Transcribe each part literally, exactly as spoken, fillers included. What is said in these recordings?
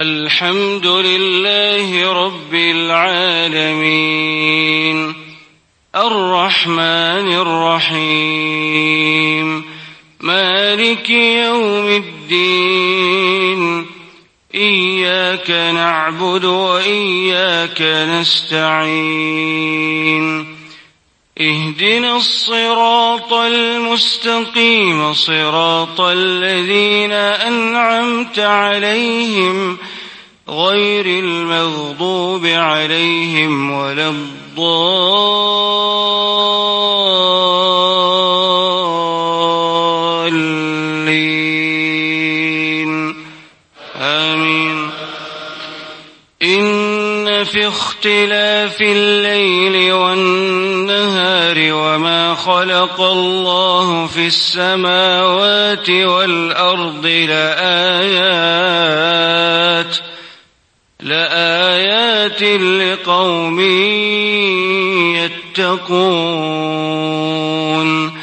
الحمد لله رب العالمين الرحمن الرحيم مالك يوم الدين إياك نعبد وإياك نستعين اهدنا الصراط المستقيم صراط الذين أنعمت عليهم غير المغضوب عليهم ولا الضالين آمين. إن في اختلاف الليل والنهار وما خلق الله في السماوات والأرض لآيات لآيات لقوم يتقون.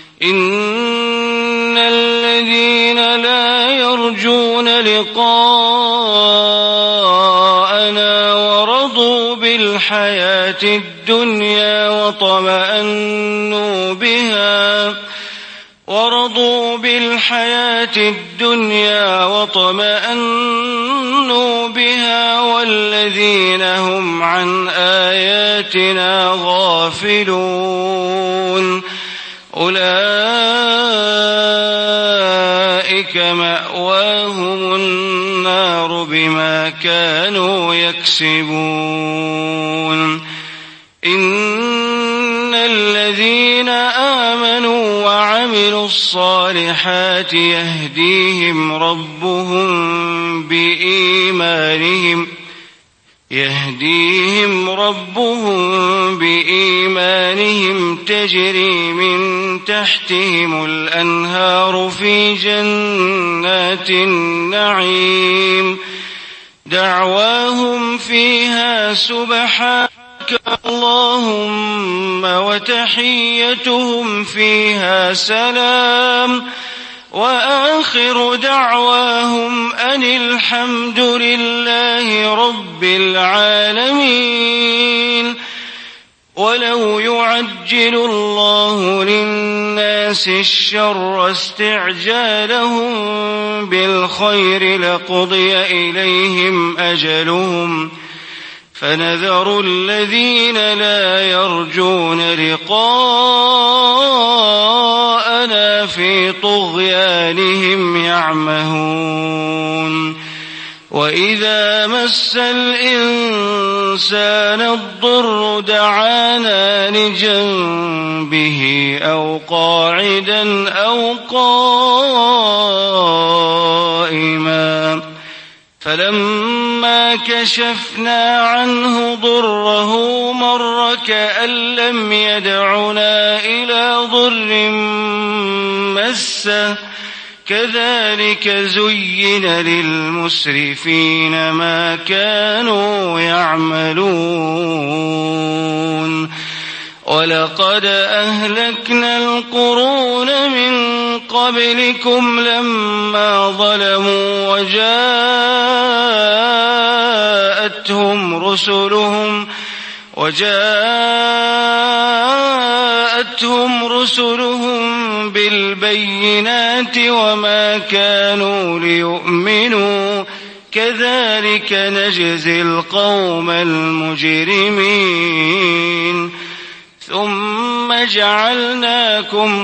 إن الذين لا يرجون لقاءنا ورضوا بالحياة الدنيا وطمأنوا بها ورضوا بالحياة الدنيا وطمأنوا بها والذين هم عن آياتنا غافلون أولئك مأواهم النار بما كانوا يكسبون. إن الذين آمنوا وعملوا الصالحات يهديهم ربهم بإيمانهم يهديهم ربهم بإيمانهم تجري من تحتهم الأنهار في جنات النعيم دعواهم فيها سبحانك اللهم وتحيتهم فيها سلام وآخر دعواهم أن الحمد لله رب العالمين. ولو يعجل الله للناس الشر استعجالهم بالخير لقضي إليهم أجلهم فنذر الذين لا يرجون لقاءنا في طغيانهم يعمهون. وإذا مس الإنسان الضر دعانا لجنبه أو قاعدا أو قائما فلما كشفنا عنه ضره مر كأن لم يدعنا إلى ضر مسه كذلك زين للمسرفين ما كانوا يعملون. ولقد أهلكنا القرون من قبلكم لما ظلموا وجاءتهم رسلهم وجاءتهم رسلهم بالبينات وما كانوا ليؤمنوا كذلك نجزي القوم المجرمين. ثم جعلناكم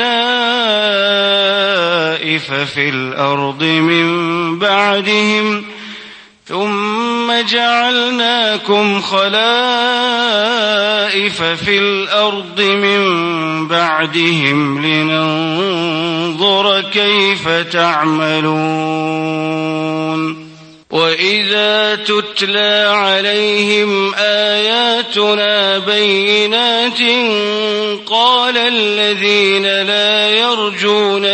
خلائف في الأرض من بعدهم ثم جعلناكم خلائف في الأرض من بعدهم لننظر كيف تعملون. وإذا تتلى عليهم آياتنا بينات قال الذين لا يرجون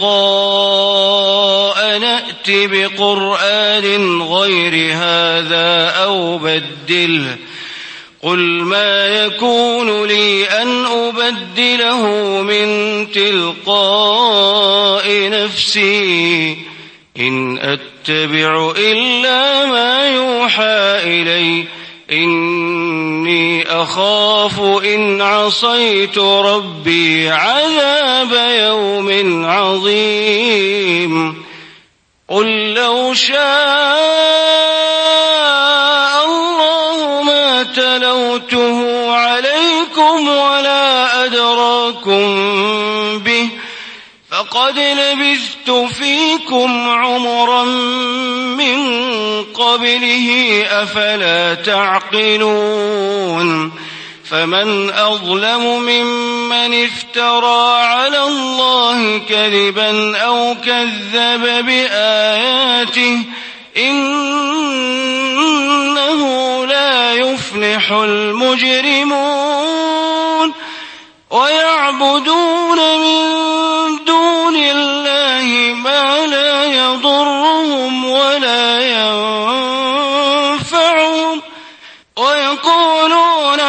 لقاءنا ائت بقرآن غير هذا أو بدله قل ما يكون لي أن أبدله من تلقاء نفسي إن أتبع أتبع إلا ما يوحى إلي إني أخاف إن عصيت ربي عذاب يوم عظيم قل لو شاء الله ما تلوته عليكم ولا أدراكم به فقد لبثت فيكم عمرا من قبله أفلا تعقلون فمن أظلم ممن افترى على الله كذبا أو كذب بآياته إنه لا يفلح المجرمون ويعبدون من دون الله ما لا يضرهم ولا ينفعهم ويقولون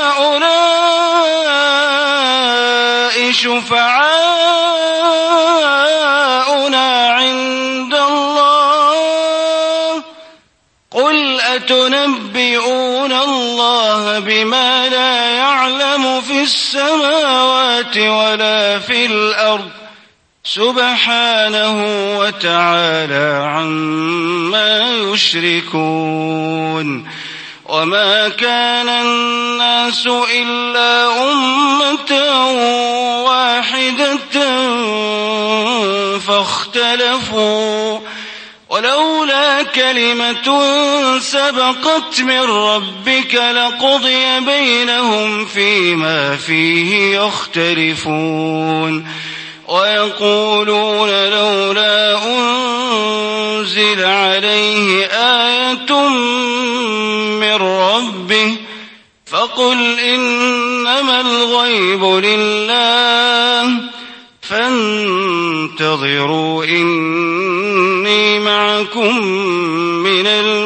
هؤلاء شفعاؤنا عند الله قل أتنبئون الله بما لا يعلم في السماوات ولا في الأرض سبحانه وتعالى عما يشركون وما كان الناس إلا أمة واحدة فاختلفوا ولولا كلمة سبقت من ربك لقضي بينهم فيما فيه يختلفون ويقولون لولا أنزل عليه آية من ربه فقل إنما الغيب لله فانتظروا إني معكم من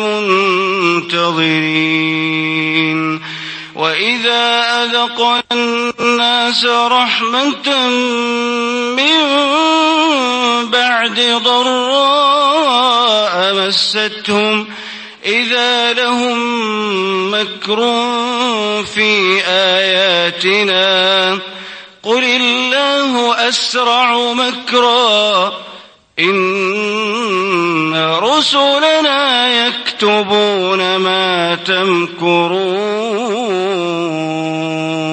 المنتظرين وإذا أذقنا الناس رحمة من بعد ضراء مستهم إذا لهم مكر في آياتنا قل الله أسرع مكرا إن رسلنا يكتبون ما تمكرون